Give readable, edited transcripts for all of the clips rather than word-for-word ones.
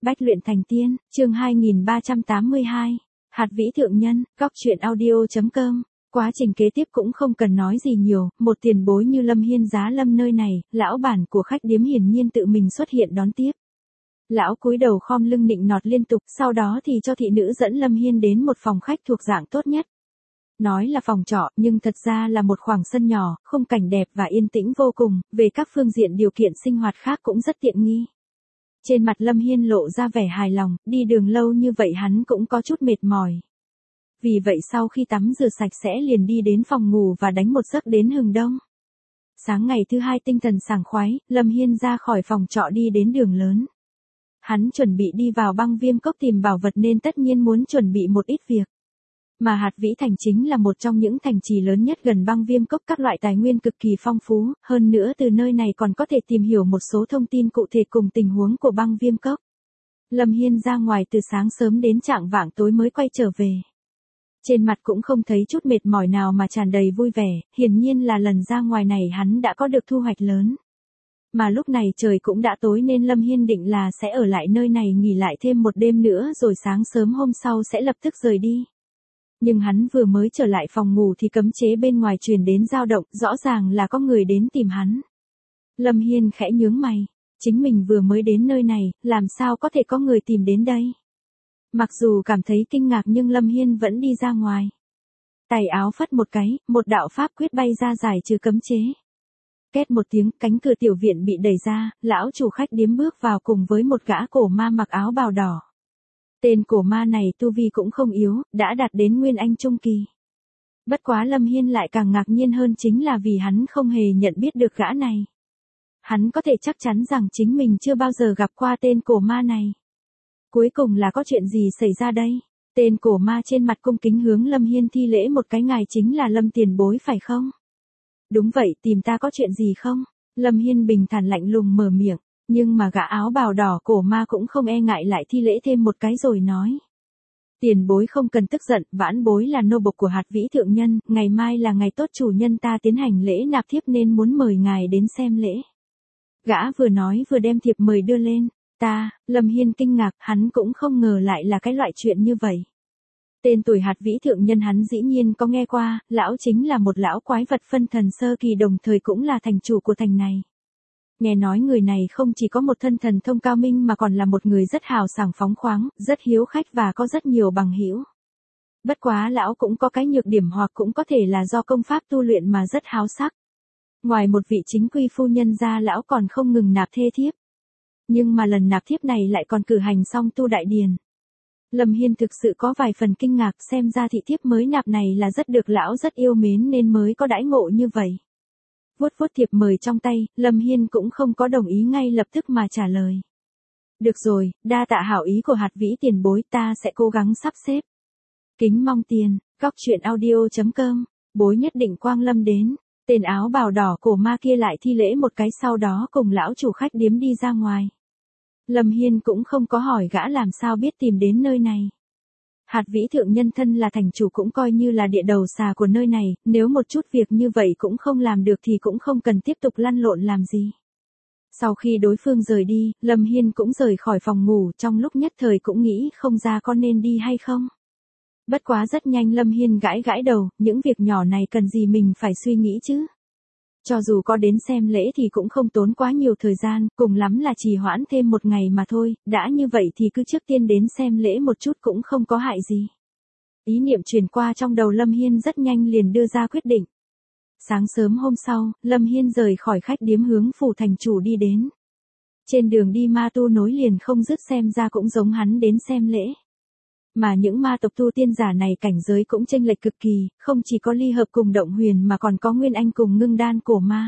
Bách luyện thành tiên, chương 2382. Hạt vĩ thượng nhân, góc truyện audio.com. Quá trình kế tiếp cũng không cần nói gì nhiều, một tiền bối như Lâm Hiên giá lâm nơi này, lão bản của khách điếm hiển nhiên tự mình xuất hiện đón tiếp. Lão cúi đầu khom lưng nịnh nọt liên tục, sau đó thì cho thị nữ dẫn Lâm Hiên đến một phòng khách thuộc dạng tốt nhất. Nói là phòng trọ, nhưng thật ra là một khoảng sân nhỏ, khung cảnh đẹp và yên tĩnh vô cùng, về các phương diện điều kiện sinh hoạt khác cũng rất tiện nghi. Trên mặt Lâm Hiên lộ ra vẻ hài lòng, đi đường lâu như vậy hắn cũng có chút mệt mỏi. Vì vậy sau khi tắm rửa sạch sẽ liền đi đến phòng ngủ và đánh một giấc đến hừng đông. Sáng ngày thứ hai tinh thần sảng khoái, Lâm Hiên ra khỏi phòng trọ đi đến đường lớn. Hắn chuẩn bị đi vào Băng Viêm Cốc tìm bảo vật nên tất nhiên muốn chuẩn bị một ít việc. Mà Hạt Vĩ Thành chính là một trong những thành trì lớn nhất gần Băng Viêm Cốc, các loại tài nguyên cực kỳ phong phú, hơn nữa từ nơi này còn có thể tìm hiểu một số thông tin cụ thể cùng tình huống của Băng Viêm Cốc. Lâm Hiên ra ngoài từ sáng sớm đến chạng vạng tối mới quay trở về. Trên mặt cũng không thấy chút mệt mỏi nào mà tràn đầy vui vẻ, hiển nhiên là lần ra ngoài này hắn đã có được thu hoạch lớn. Mà lúc này trời cũng đã tối nên Lâm Hiên định là sẽ ở lại nơi này nghỉ lại thêm một đêm nữa rồi sáng sớm hôm sau sẽ lập tức rời đi. Nhưng hắn vừa mới trở lại phòng ngủ thì cấm chế bên ngoài truyền đến dao động, rõ ràng là có người đến tìm hắn. Lâm Hiên khẽ nhướng mày, chính mình vừa mới đến nơi này, làm sao có thể có người tìm đến đây? Mặc dù cảm thấy kinh ngạc nhưng Lâm Hiên vẫn đi ra ngoài. Tay áo phất một cái, một đạo pháp quyết bay ra giải trừ cấm chế. Két một tiếng, cánh cửa tiểu viện bị đẩy ra, lão chủ khách điếm bước vào cùng với một gã cổ ma mặc áo bào đỏ. Tên cổ ma này tu vi cũng không yếu, đã đạt đến Nguyên Anh Trung Kỳ. Bất quá Lâm Hiên lại càng ngạc nhiên hơn chính là vì hắn không hề nhận biết được gã này. Hắn có thể chắc chắn rằng chính mình chưa bao giờ gặp qua tên cổ ma này. Cuối cùng là có chuyện gì xảy ra đây? Tên cổ ma trên mặt cung kính hướng Lâm Hiên thi lễ một cái, ngài chính là Lâm tiền bối phải không? Đúng vậy, tìm ta có chuyện gì không? Lâm Hiên bình thản lạnh lùng mở miệng. Nhưng mà gã áo bào đỏ cổ ma cũng không e ngại lại thi lễ thêm một cái rồi nói. Tiền bối không cần tức giận, vãn bối là nô bộc của Hạt Vĩ thượng nhân, ngày mai là ngày tốt chủ nhân ta tiến hành lễ nạp thiếp nên muốn mời ngài đến xem lễ. Gã vừa nói vừa đem thiệp mời đưa lên. Lâm Hiên kinh ngạc, hắn cũng không ngờ lại là cái loại chuyện như vậy. Tên tuổi Hạt Vĩ thượng nhân hắn dĩ nhiên có nghe qua, lão chính là một lão quái vật phân thần sơ kỳ đồng thời cũng là thành chủ của thành này. Nghe nói người này không chỉ có một thân thần thông cao minh mà còn là một người rất hào sảng phóng khoáng, rất hiếu khách và có rất nhiều bằng hữu. Bất quá lão cũng có cái nhược điểm hoặc cũng có thể là do công pháp tu luyện mà rất háo sắc. Ngoài một vị chính quy phu nhân ra lão còn không ngừng nạp thê thiếp. Nhưng mà lần nạp thiếp này lại còn cử hành xong tu đại điền. Lâm Hiên thực sự có vài phần kinh ngạc, xem ra thị thiếp mới nạp này là rất được lão rất yêu mến nên mới có đãi ngộ như vậy. Vuốt vuốt thiệp mời trong tay, Lâm Hiên cũng không có đồng ý ngay lập tức mà trả lời. Được rồi, đa tạ hảo ý của Hạt Vĩ tiền bối, ta sẽ cố gắng sắp xếp. Kính mong tiền, góc truyện audio.com, bối nhất định quang lâm đến. Tên áo bào đỏ cổ ma kia lại thi lễ một cái sau đó cùng lão chủ khách điếm đi ra ngoài. Lâm Hiên cũng không có hỏi gã làm sao biết tìm đến nơi này. Hạt Vĩ thượng nhân thân là thành chủ cũng coi như là địa đầu xà của nơi này, nếu một chút việc như vậy cũng không làm được thì cũng không cần tiếp tục lăn lộn làm gì. Sau khi đối phương rời đi, Lâm Hiên cũng rời khỏi phòng ngủ, trong lúc nhất thời cũng nghĩ không ra có nên đi hay không. Bất quá rất nhanh Lâm Hiên gãi gãi đầu, những việc nhỏ này cần gì mình phải suy nghĩ chứ. Cho dù có đến xem lễ thì cũng không tốn quá nhiều thời gian, cùng lắm là trì hoãn thêm một ngày mà thôi, đã như vậy thì cứ trước tiên đến xem lễ một chút cũng không có hại gì. Ý niệm truyền qua trong đầu Lâm Hiên rất nhanh liền đưa ra quyết định. Sáng sớm hôm sau, Lâm Hiên rời khỏi khách điếm hướng phủ thành chủ đi đến. Trên đường đi ma tu nối liền không dứt, xem ra cũng giống hắn đến xem lễ. Mà những ma tộc tu tiên giả này cảnh giới cũng chênh lệch cực kỳ, không chỉ có ly hợp cùng động huyền mà còn có Nguyên Anh cùng ngưng đan cổ ma.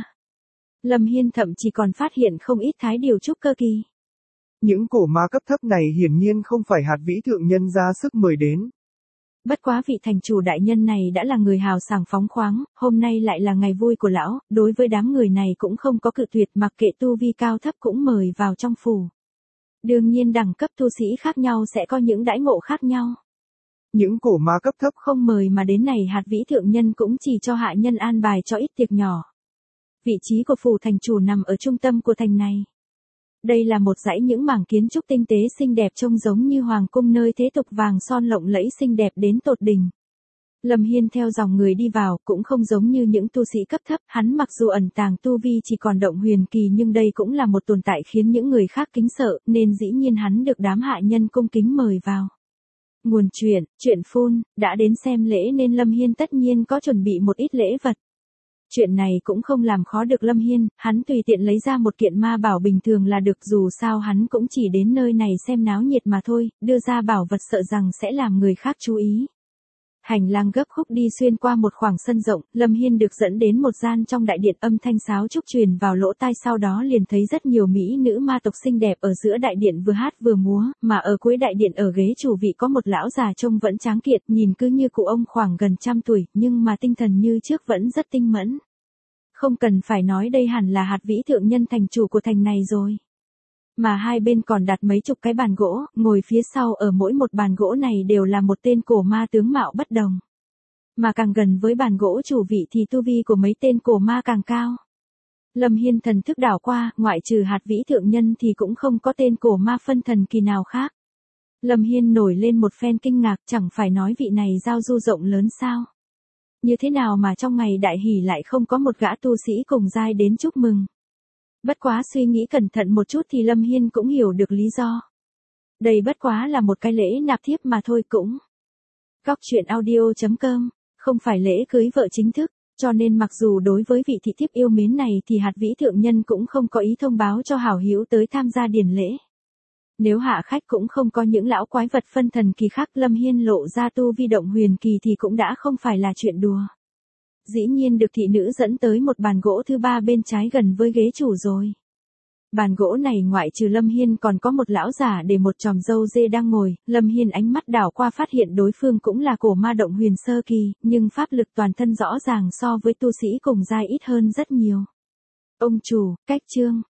Lâm Hiên thậm chí còn phát hiện không ít thái điều trúc cơ kỳ. Những cổ ma cấp thấp này hiển nhiên không phải Hạt Vĩ thượng nhân ra sức mời đến. Bất quá vị thành chủ đại nhân này đã là người hào sảng phóng khoáng, hôm nay lại là ngày vui của lão, đối với đám người này cũng không có cự tuyệt, mặc kệ tu vi cao thấp cũng mời vào trong phủ. Đương nhiên đẳng cấp tu sĩ khác nhau sẽ có những đãi ngộ khác nhau. Những cổ ma cấp thấp không mời mà đến này Hạt Vĩ thượng nhân cũng chỉ cho hạ nhân an bài cho ít tiệc nhỏ. Vị trí của phủ thành chủ nằm ở trung tâm của thành này. Đây là một dãy những mảng kiến trúc tinh tế xinh đẹp trông giống như hoàng cung nơi thế tục vàng son lộng lẫy xinh đẹp đến tột đỉnh. Lâm Hiên theo dòng người đi vào, cũng không giống như những tu sĩ cấp thấp, hắn mặc dù ẩn tàng tu vi chỉ còn động huyền kỳ nhưng đây cũng là một tồn tại khiến những người khác kính sợ, nên dĩ nhiên hắn được đám hạ nhân cung kính mời vào. Nguồn chuyện phun, đã đến xem lễ nên Lâm Hiên tất nhiên có chuẩn bị một ít lễ vật. Chuyện này cũng không làm khó được Lâm Hiên, hắn tùy tiện lấy ra một kiện ma bảo bình thường là được, dù sao hắn cũng chỉ đến nơi này xem náo nhiệt mà thôi, đưa ra bảo vật sợ rằng sẽ làm người khác chú ý. Hành lang gấp khúc đi xuyên qua một khoảng sân rộng, Lâm Hiên được dẫn đến một gian trong đại điện, âm thanh sáo trúc truyền vào lỗ tai, sau đó liền thấy rất nhiều mỹ nữ ma tộc xinh đẹp ở giữa đại điện vừa hát vừa múa, mà ở cuối đại điện ở ghế chủ vị có một lão già trông vẫn tráng kiện, nhìn cứ như cụ ông khoảng gần 100 tuổi, nhưng mà tinh thần như trước vẫn rất tinh mẫn. Không cần phải nói, đây hẳn là Hạt Vĩ thượng nhân, thành chủ của thành này rồi. Mà hai bên còn đặt mấy chục cái bàn gỗ, ngồi phía sau ở mỗi một bàn gỗ này đều là một tên cổ ma tướng mạo bất đồng. Mà càng gần với bàn gỗ chủ vị thì tu vi của mấy tên cổ ma càng cao. Lâm Hiên thần thức đảo qua, ngoại trừ Hạt Vĩ thượng nhân thì cũng không có tên cổ ma phân thần kỳ nào khác. Lâm Hiên nổi lên một phen kinh ngạc, chẳng phải nói vị này giao du rộng lớn sao? Như thế nào mà trong ngày đại hỷ lại không có một gã tu sĩ cùng giai đến chúc mừng? Bất quá suy nghĩ cẩn thận một chút thì Lâm Hiên cũng hiểu được lý do. Đây bất quá là một cái lễ nạp thiếp mà thôi cũng. Góc chuyện audio.com, không phải lễ cưới vợ chính thức, cho nên mặc dù đối với vị thị thiếp yêu mến này thì Hạt Vĩ thượng nhân cũng không có ý thông báo cho hảo hữu tới tham gia điển lễ. Nếu hạ khách cũng không có những lão quái vật phân thần kỳ khác, Lâm Hiên lộ ra tu vi động huyền kỳ thì cũng đã không phải là chuyện đùa. Dĩ nhiên được thị nữ dẫn tới một bàn gỗ thứ ba bên trái gần với ghế chủ rồi. Bàn gỗ này ngoại trừ Lâm Hiên còn có một lão giả để một chòm râu dê đang ngồi, Lâm Hiên ánh mắt đảo qua phát hiện đối phương cũng là cổ ma động huyền sơ kỳ, nhưng pháp lực toàn thân rõ ràng so với tu sĩ cùng giai ít hơn rất nhiều. Ông chủ, cách chương.